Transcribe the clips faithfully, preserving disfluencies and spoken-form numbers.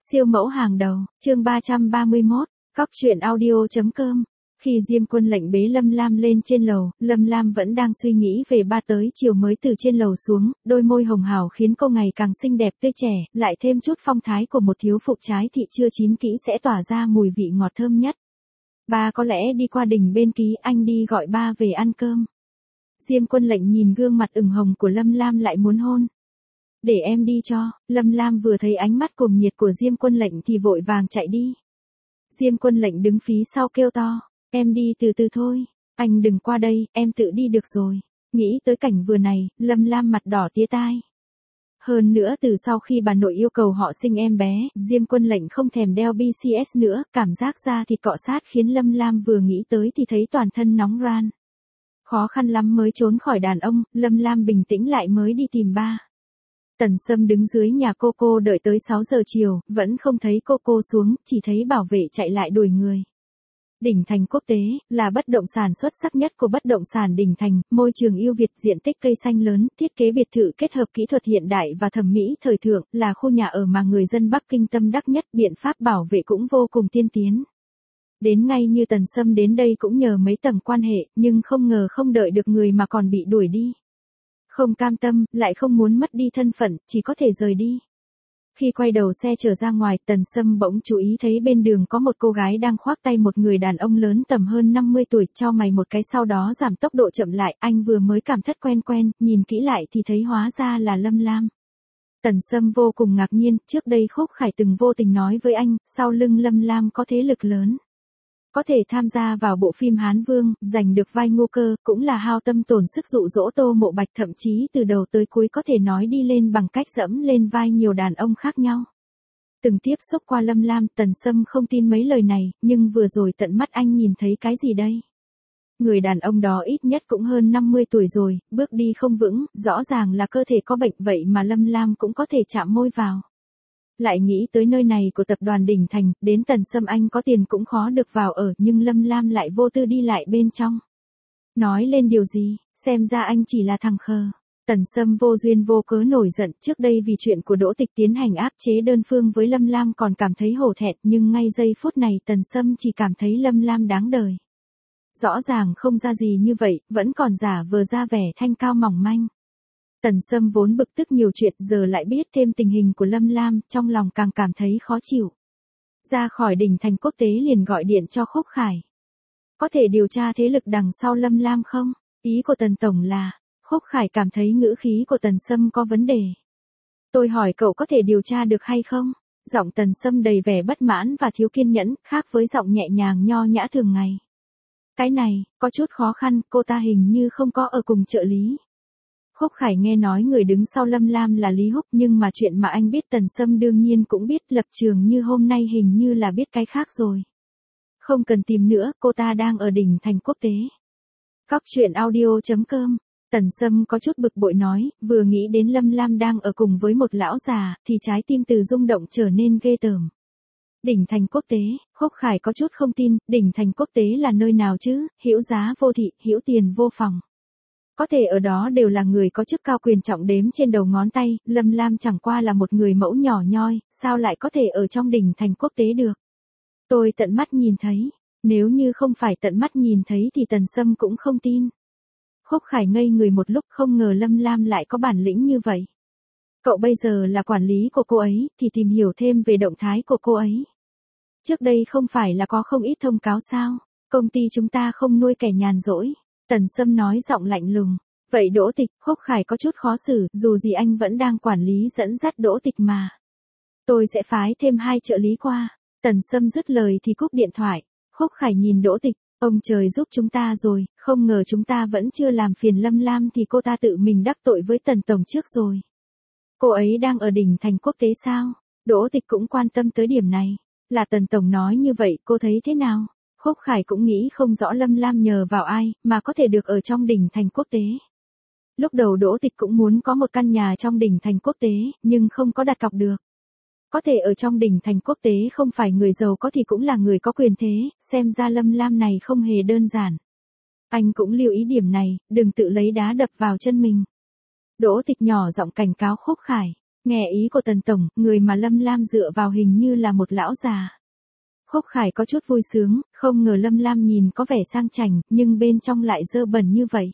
Siêu mẫu hàng đầu, chương ba trăm ba mươi mốt, cóc truyện audio.com. Khi Diêm Quân lệnh bế Lâm Lam lên trên lầu, Lâm Lam vẫn đang suy nghĩ về ba tới chiều mới từ trên lầu xuống, đôi môi hồng hào khiến cô ngày càng xinh đẹp tươi trẻ, lại thêm chút phong thái của một thiếu phụ trái thị chưa chín kỹ sẽ tỏa ra mùi vị ngọt thơm nhất. Ba có lẽ đi qua đình bên ký, anh đi gọi ba về ăn cơm. Diêm Quân lệnh nhìn gương mặt ửng hồng của Lâm Lam lại muốn hôn. Để em đi cho. Lâm Lam vừa thấy ánh mắt cuồng nhiệt của Diêm Quân lệnh thì vội vàng chạy đi. Diêm Quân lệnh đứng phía sau kêu to, em đi từ từ thôi, anh đừng qua đây, em tự đi được rồi. Nghĩ tới cảnh vừa này, Lâm Lam mặt đỏ tía tai. Hơn nữa từ sau khi bà nội yêu cầu họ sinh em bé, Diêm Quân lệnh không thèm đeo bê xê ét nữa, cảm giác da thịt cọ sát khiến Lâm Lam vừa nghĩ tới thì thấy toàn thân nóng ran. Khó khăn lắm mới trốn khỏi đàn ông, Lâm Lam bình tĩnh lại mới đi tìm ba. Tần Sâm đứng dưới nhà cô cô đợi tới sáu giờ chiều, vẫn không thấy cô cô xuống, chỉ thấy bảo vệ chạy lại đuổi người. Đỉnh Thành Quốc tế, là bất động sản xuất sắc nhất của bất động sản Đỉnh Thành, môi trường ưu việt, diện tích cây xanh lớn, thiết kế biệt thự kết hợp kỹ thuật hiện đại và thẩm mỹ thời thượng, là khu nhà ở mà người dân Bắc Kinh tâm đắc nhất, biện pháp bảo vệ cũng vô cùng tiên tiến. Đến ngay như Tần Sâm đến đây cũng nhờ mấy tầng quan hệ, nhưng không ngờ không đợi được người mà còn bị đuổi đi. Không cam tâm, lại không muốn mất đi thân phận, chỉ có thể rời đi. Khi quay đầu xe trở ra ngoài, Tần Sâm bỗng chú ý thấy bên đường có một cô gái đang khoác tay một người đàn ông lớn tầm hơn năm mươi tuổi, chau mày một cái sau đó giảm tốc độ chậm lại, anh vừa mới cảm thất quen quen, nhìn kỹ lại thì thấy hóa ra là Lâm Lam. Tần Sâm vô cùng ngạc nhiên, trước đây Khúc Khải từng vô tình nói với anh, sau lưng Lâm Lam có thế lực lớn. Có thể tham gia vào bộ phim Hán Vương, giành được vai Ngô Cơ, cũng là hao tâm tổn sức dụ dỗ Tô Mộ Bạch, thậm chí từ đầu tới cuối có thể nói đi lên bằng cách dẫm lên vai nhiều đàn ông khác nhau. Từng tiếp xúc qua Lâm Lam, Tần Sâm không tin mấy lời này, nhưng vừa rồi tận mắt anh nhìn thấy cái gì đây? Người đàn ông đó ít nhất cũng hơn năm mươi tuổi rồi, bước đi không vững, rõ ràng là cơ thể có bệnh, vậy mà Lâm Lam cũng có thể chạm môi vào. Lại nghĩ tới nơi này của tập đoàn Đỉnh Thành, đến Tần Sâm anh có tiền cũng khó được vào ở, nhưng Lâm Lam lại vô tư đi lại bên trong. Nói lên điều gì, xem ra anh chỉ là thằng khờ. Tần Sâm vô duyên vô cớ nổi giận, trước đây vì chuyện của Đỗ Tịch tiến hành áp chế đơn phương với Lâm Lam còn cảm thấy hổ thẹn, nhưng ngay giây phút này Tần Sâm chỉ cảm thấy Lâm Lam đáng đời. Rõ ràng không ra gì như vậy, vẫn còn giả vờ ra vẻ thanh cao mỏng manh. Tần Sâm vốn bực tức nhiều chuyện, giờ lại biết thêm tình hình của Lâm Lam, trong lòng càng cảm thấy khó chịu. Ra khỏi Đỉnh Thành Quốc tế liền gọi điện cho Khúc Khải. Có thể điều tra thế lực đằng sau Lâm Lam không? Ý của Tần Tổng là, Khúc Khải cảm thấy ngữ khí của Tần Sâm có vấn đề. Tôi hỏi cậu có thể điều tra được hay không? Giọng Tần Sâm đầy vẻ bất mãn và thiếu kiên nhẫn, khác với giọng nhẹ nhàng nho nhã thường ngày. Cái này, có chút khó khăn, cô ta hình như không có ở cùng trợ lý. Khúc Khải nghe nói người đứng sau Lâm Lam là Lý Húc, nhưng mà chuyện mà anh biết Tần Sâm đương nhiên cũng biết, lập trường như hôm nay hình như là biết cái khác rồi. Không cần tìm nữa, cô ta đang ở Đỉnh Thành Quốc tế. Cóc truyện audio.com. Tần Sâm có chút bực bội nói, vừa nghĩ đến Lâm Lam đang ở cùng với một lão già, thì trái tim từ rung động trở nên ghê tởm. Đỉnh Thành Quốc tế, Khúc Khải có chút không tin, Đỉnh Thành Quốc tế là nơi nào chứ, hữu giá vô thị, hữu tiền vô phòng. Có thể ở đó đều là người có chức cao quyền trọng đếm trên đầu ngón tay, Lâm Lam chẳng qua là một người mẫu nhỏ nhoi, sao lại có thể ở trong Đỉnh Thành Quốc tế được. Tôi tận mắt nhìn thấy, nếu như không phải tận mắt nhìn thấy thì Tần Sâm cũng không tin. Khúc Khải ngây người một lúc, không ngờ Lâm Lam lại có bản lĩnh như vậy. Cậu bây giờ là quản lý của cô ấy, thì tìm hiểu thêm về động thái của cô ấy. Trước đây không phải là có không ít thông cáo sao, công ty chúng ta không nuôi kẻ nhàn rỗi. Tần Sâm nói giọng lạnh lùng. Vậy Đỗ Tịch, Khúc Khải có chút khó xử, dù gì anh vẫn đang quản lý dẫn dắt Đỗ Tịch mà. Tôi sẽ phái thêm hai trợ lý qua. Tần Sâm dứt lời thì cúp điện thoại. Khúc Khải nhìn Đỗ Tịch, ông trời giúp chúng ta rồi, không ngờ chúng ta vẫn chưa làm phiền Lâm Lam thì cô ta tự mình đắc tội với Tần Tổng trước rồi. Cô ấy đang ở Đỉnh Thành Quốc tế sao? Đỗ Tịch cũng quan tâm tới điểm này. Là Tần Tổng nói như vậy, cô thấy thế nào? Khúc Khải cũng nghĩ không rõ Lâm Lam nhờ vào ai, mà có thể được ở trong Đỉnh Thành Quốc tế. Lúc đầu Đỗ Tịch cũng muốn có một căn nhà trong Đỉnh Thành Quốc tế, nhưng không có đặt cọc được. Có thể ở trong Đỉnh Thành Quốc tế không phải người giàu có thì cũng là người có quyền thế, xem ra Lâm Lam này không hề đơn giản. Anh cũng lưu ý điểm này, đừng tự lấy đá đập vào chân mình. Đỗ Tịch nhỏ giọng cảnh cáo Khúc Khải. Nghe ý của Tần Tổng, người mà Lâm Lam dựa vào hình như là một lão già. Khúc Khải có chút vui sướng, không ngờ Lâm Lam nhìn có vẻ sang chảnh, nhưng bên trong lại dơ bẩn như vậy.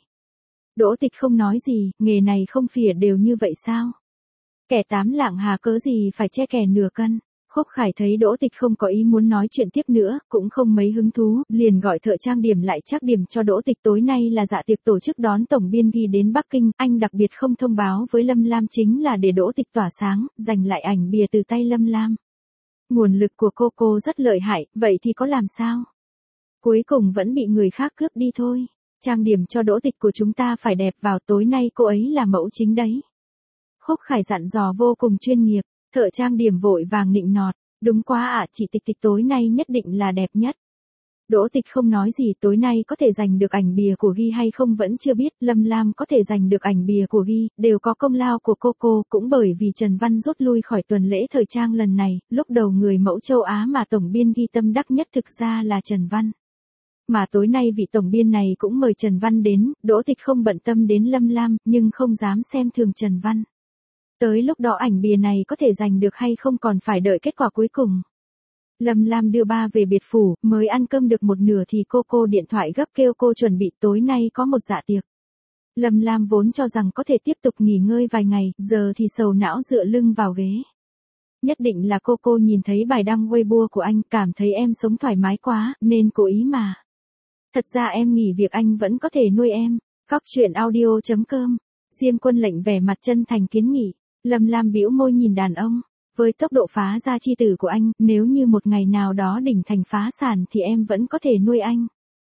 Đỗ Tịch không nói gì, nghề này không phỉa đều như vậy sao? Kẻ tám lạng hà cớ gì phải che kẻ nửa cân. Khúc Khải thấy Đỗ Tịch không có ý muốn nói chuyện tiếp nữa, cũng không mấy hứng thú, liền gọi thợ trang điểm lại trắc điểm cho Đỗ Tịch. Tối nay là dạ tiệc tổ chức đón tổng biên ghi đến Bắc Kinh, anh đặc biệt không thông báo với Lâm Lam chính là để Đỗ Tịch tỏa sáng, giành lại ảnh bìa từ tay Lâm Lam. Nguồn lực của cô cô rất lợi hại, vậy thì có làm sao? Cuối cùng vẫn bị người khác cướp đi thôi. Trang điểm cho Đỗ Tịch của chúng ta phải đẹp vào, tối nay cô ấy là mẫu chính đấy. Khúc Khải dặn dò vô cùng chuyên nghiệp, thợ trang điểm vội vàng nịnh nọt, đúng quá ạ, chị Tịch Tịch tối nay nhất định là đẹp nhất. Đỗ Tịch không nói gì, tối nay có thể giành được ảnh bìa của ghi hay không vẫn chưa biết, Lâm Lam có thể giành được ảnh bìa của ghi, đều có công lao của cô cô, cũng bởi vì Trần Văn rút lui khỏi tuần lễ thời trang lần này, lúc đầu người mẫu châu Á mà tổng biên ghi tâm đắc nhất thực ra là Trần Văn. Mà tối nay vị tổng biên này cũng mời Trần Văn đến, Đỗ Tịch không bận tâm đến Lâm Lam, nhưng không dám xem thường Trần Văn. Tới lúc đó ảnh bìa này có thể giành được hay không còn phải đợi kết quả cuối cùng. Lâm Lam đưa ba về biệt phủ, mới ăn cơm được một nửa thì cô cô điện thoại gấp kêu cô chuẩn bị tối nay có một dạ tiệc. Lâm Lam vốn cho rằng có thể tiếp tục nghỉ ngơi vài ngày, giờ thì sầu não dựa lưng vào ghế. Nhất định là cô cô nhìn thấy bài đăng Weibo của anh, cảm thấy em sống thoải mái quá, nên cố ý mà. Thật ra em nghỉ việc anh vẫn có thể nuôi em. Cóc truyện audio chấm com. Diêm Quân Lệnh vẻ mặt chân thành kiến nghị. Lâm Lam bĩu môi nhìn đàn ông. Với tốc độ phá ra chi tử của anh, nếu như một ngày nào đó đỉnh thành phá sản thì em vẫn có thể nuôi anh.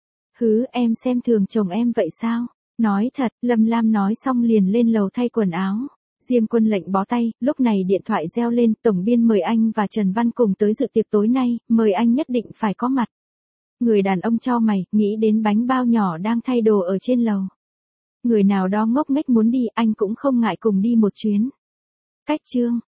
Hứ, em xem thường chồng em vậy sao? Nói thật, Lâm Lam nói xong liền lên lầu thay quần áo. Diêm Quân Lệnh bó tay, lúc này điện thoại reo lên, tổng biên mời anh và Trần Văn cùng tới dự tiệc tối nay, mời anh nhất định phải có mặt. Người đàn ông chau mày, nghĩ đến bánh bao nhỏ đang thay đồ ở trên lầu. Người nào đó ngốc nghếch muốn đi, anh cũng không ngại cùng đi một chuyến. Cách chương